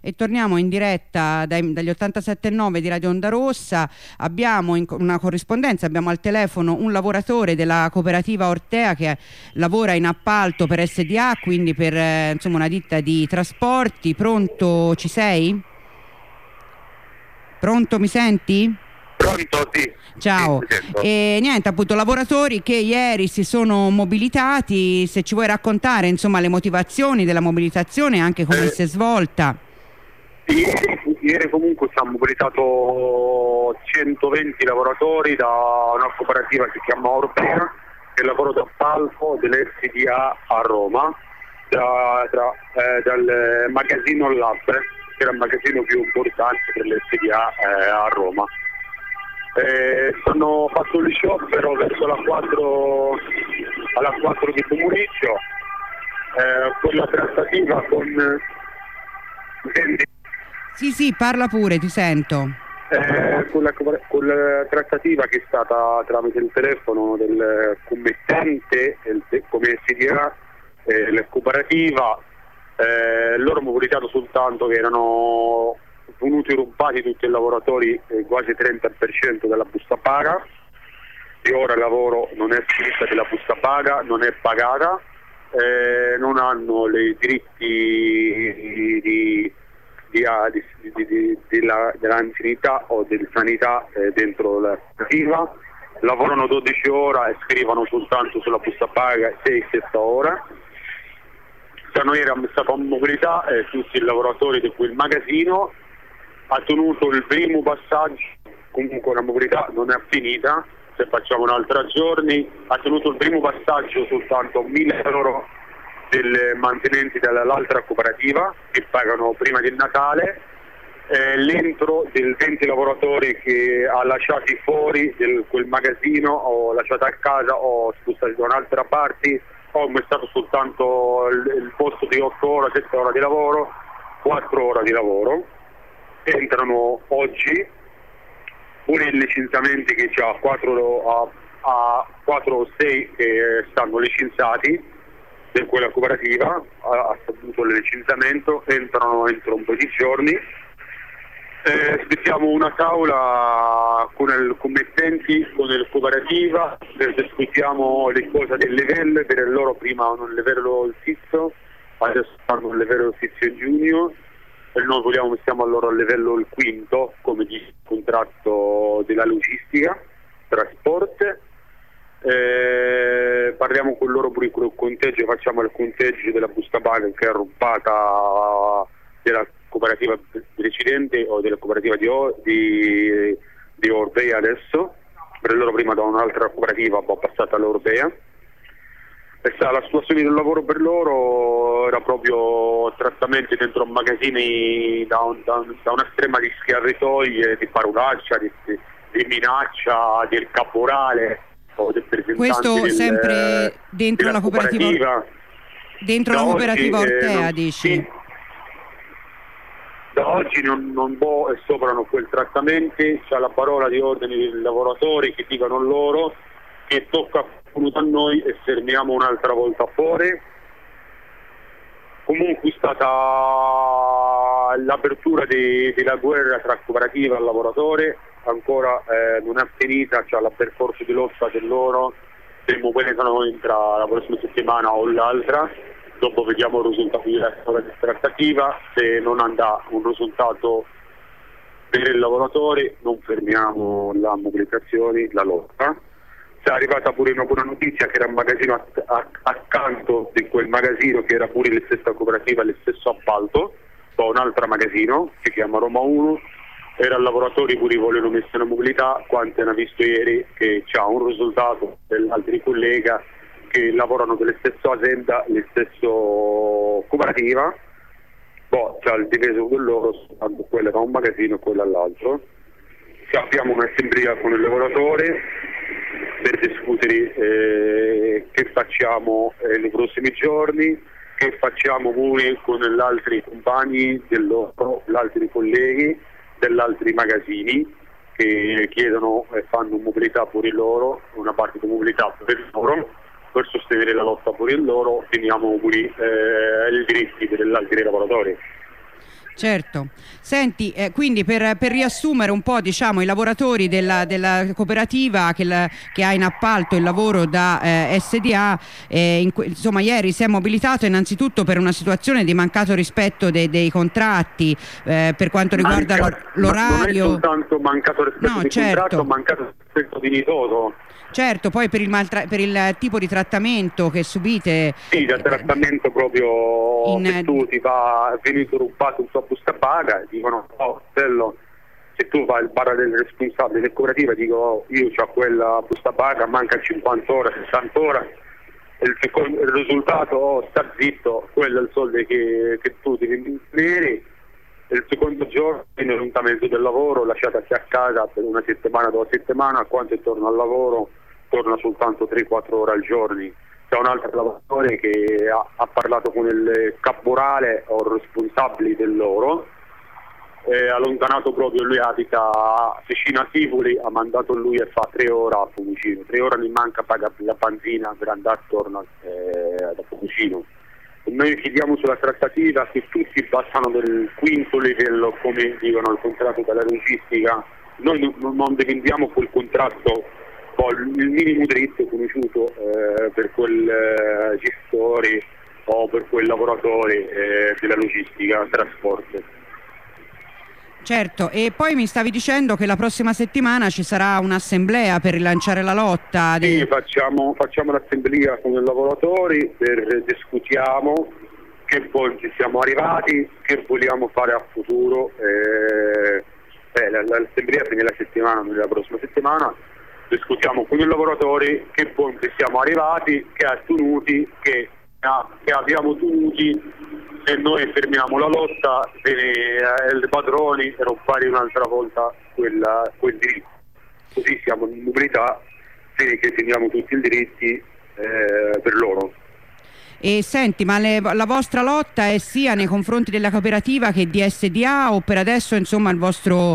e torniamo in diretta dagli 87.9 di Radio Onda Rossa. Abbiamo una corrispondenza, abbiamo al telefono un lavoratore della cooperativa Ortea che lavora in appalto per SDA, quindi per insomma una ditta di trasporti. Pronto, ci sei? Pronto, mi senti? Pronto, sì. Ciao. Sì, E niente, appunto, lavoratori che ieri si sono mobilitati. Se ci vuoi raccontare insomma le motivazioni della mobilitazione e anche come si è svolta. Ieri comunque si hanno mobilitato 120 lavoratori da una cooperativa che si chiama Orpea, che lavora d'appalto dell'SDA a Roma, dal magazzino Labre, che era il magazzino più importante dell'SDA a Roma. Hanno fatto il sciopero verso alla 4 di pomeriggio, con la trattativa con Sì, parla pure, ti sento. con la trattativa che è stata tramite il telefono del committente come SDA, la cooperativa, loro hanno mobilitato soltanto che erano venuti rubati tutti i lavoratori, quasi 30% della busta paga. Di ora il lavoro non è finita della busta paga, non è pagata, non hanno i diritti dell'anzianità o della sanità dentro la cooperativa, lavorano 12 ore e scrivono soltanto sulla busta paga 6-7 ore. Noi eravamo stati in mobilità, tutti i lavoratori di quel magazzino, ha tenuto il primo passaggio, comunque la mobilità non è finita, se facciamo un'altra giorni, ha tenuto il primo passaggio soltanto 1.000 euro del mantenenti dall'altra cooperativa che pagano prima del Natale, l'entro del 20 lavoratori che ha lasciati fuori quel magazzino o lasciati a casa o spostati da un'altra parte, o è stato soltanto il posto di 8 ore, 7 ore di lavoro, 4 ore di lavoro. Entrano oggi pure i licenziamenti che c'ha 4 o 6 che stanno licenziati in quella cooperativa, ha saputo il licenziamento, entrano entro un po' di giorni. Aspettiamo una tavola con i committenti, con la cooperativa, discutiamo le cose del livello, per loro prima un livello fisso, adesso fanno un livello fisso junior, e noi stiamo a loro a livello il quinto, come dice il contratto della logistica, trasporto. Parliamo con loro pure con il conteggio, facciamo il conteggio della busta paga che è rubata della cooperativa precedente o della cooperativa di Orpea adesso, per loro prima da un'altra cooperativa poi passata all'Orpea. La situazione del lavoro per loro era proprio trattamenti dentro magazzini da un'estrema di schiavitoie, di parolaccia, di minaccia, del caporale o del representante questo sempre dentro la cooperativa dentro la cooperativa Ortea, dici? Sì. Da oggi non può e soprano quel trattamento, c'è la parola di ordine dei lavoratori che dicono loro che tocca a noi e fermiamo un'altra volta fuori. Comunque è stata l'apertura della guerra tra cooperativa e lavoratore, ancora non è finita, c'è la percorso di lotta del loro, prima o poi entra la prossima settimana o l'altra, dopo vediamo il risultato della trattativa, se non andrà un risultato per il lavoratore non fermiamo la mobilitazione, la lotta. È arrivata pure una buona notizia che era un magazzino accanto di quel magazzino che era pure la stessa cooperativa, lo stesso appalto, poi un altro magazzino che si chiama Roma 1, era lavoratori pure vogliono mettere in mobilità, quanto hanno visto ieri che c'è un risultato dell'altri collega che lavorano della stessa azienda, la stessa cooperativa, poi c'è il diviso con loro, tanto quella da un magazzino e quella all'altro. Abbiamo un'assemblea con il lavoratore per discutere che facciamo nei prossimi giorni, che facciamo pure con gli altri compagni, gli altri colleghi degli altri magazzini che chiedono e fanno mobilità pure loro, una parte di mobilità per loro, per sostenere la lotta pure loro, teniamo pure i diritti degli altri lavoratori. Certo. Senti, quindi per riassumere un po', diciamo, i lavoratori della cooperativa che ha in appalto il lavoro da SDA, insomma, ieri si è mobilitato innanzitutto per una situazione di mancato rispetto dei contratti per quanto riguarda l'orario. Non è soltanto mancato rispetto del contratto, mancato rispetto dignitoso. Certo, poi per il tipo di trattamento che subite. Sì, del trattamento proprio se tu ti vieni rubato il tuo busta paga, dicono bello, se tu fai il bar del responsabile del cooperativa, dico io ho quella busta paga, manca 50 ore, 60 ore, il risultato sta zitto, quello è il soldo che tu devi tenere. Il secondo giorno viene l'orientamento del lavoro, lasciatasi a casa per una settimana, 2 settimane, quando torno al lavoro torna soltanto 3-4 ore al giorno. C'è un altro lavoratore che ha parlato con il caporale o responsabile del loro, allontanato proprio, lui abita vicino a Tivoli, ha mandato lui e fa 3 ore a Fiumicino, 3 ore mi manca pagare la benzina per andare attorno da Fiumicino. Noi chiediamo sulla trattativa che tutti passano del quinto livello, come dicono il contratto della logistica. Noi non dipendiamo quel contratto, il minimo diritto conosciuto per quel gestore o per quel lavoratore della logistica, trasporto. Certo, e poi mi stavi dicendo che la prossima settimana ci sarà un'assemblea per rilanciare la lotta. Sì, facciamo l'assemblea con i lavoratori, discutiamo che poi ci siamo arrivati, che vogliamo fare a futuro. L'assemblea finirà la settimana, non la prossima settimana, discutiamo con i lavoratori che poi siamo arrivati, che abbiamo tenuti. Se noi fermiamo la lotta, i padroni rubare un'altra volta quel diritto. Così siamo in mobilità, che teniamo tutti i diritti per loro. E senti, ma la vostra lotta è sia nei confronti della cooperativa che di SDA, o per adesso insomma la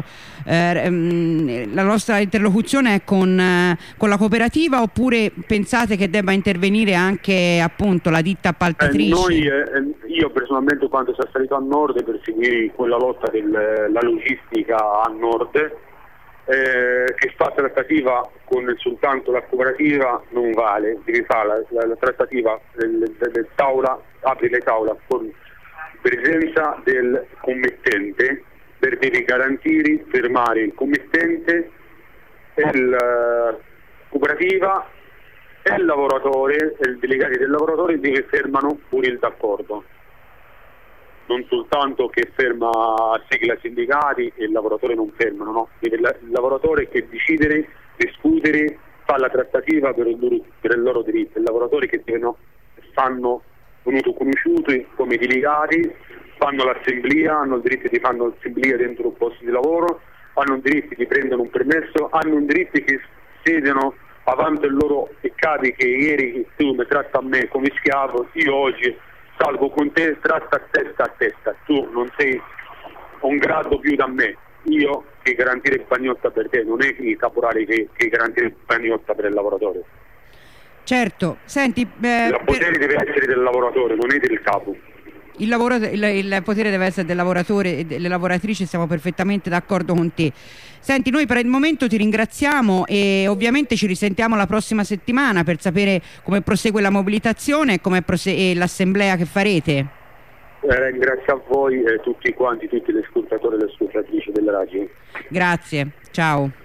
nostra interlocuzione è con la cooperativa, oppure pensate che debba intervenire anche appunto la ditta appaltatrice? Io personalmente, quando sono salito a nord per seguire quella lotta della logistica a nord, che fa trattativa con soltanto la cooperativa non vale, devi fare la trattativa del tavola, apri le tavole con presenza del committente, per devi garantire, fermare il committente, la cooperativa e il lavoratore, il delegato del lavoratore deve fermano pure il d'accordo. Non soltanto che ferma sigla sindicati e il lavoratore non fermano, no, deve il lavoratore che decidere, discutere, fa la trattativa per il loro diritto, il lavoratore che stanno venuti conosciuti come delegati, fanno l'assemblea, hanno il diritto di fare l'assemblea dentro un posto di lavoro, hanno il diritto di prendere un permesso, hanno il diritto che sedano avanti ai loro peccati, che ieri tu mi tratti a me come schiavo, io oggi salgo con te, tratta a testa, tu non sei un grado più da me, io che garantire il pagnotta per te, non è il caporale che garantire il pagnotta per il lavoratore. Certo, senti, il potere deve essere del lavoratore, non è del capo. Il potere deve essere del lavoratore e delle lavoratrici, siamo perfettamente d'accordo con te. Senti, noi per il momento ti ringraziamo e ovviamente ci risentiamo la prossima settimana per sapere come prosegue la mobilitazione e l'assemblea che farete. Grazie a voi e tutti quanti, tutti gli ascoltatori e le ascoltatrici della radio. Grazie, ciao.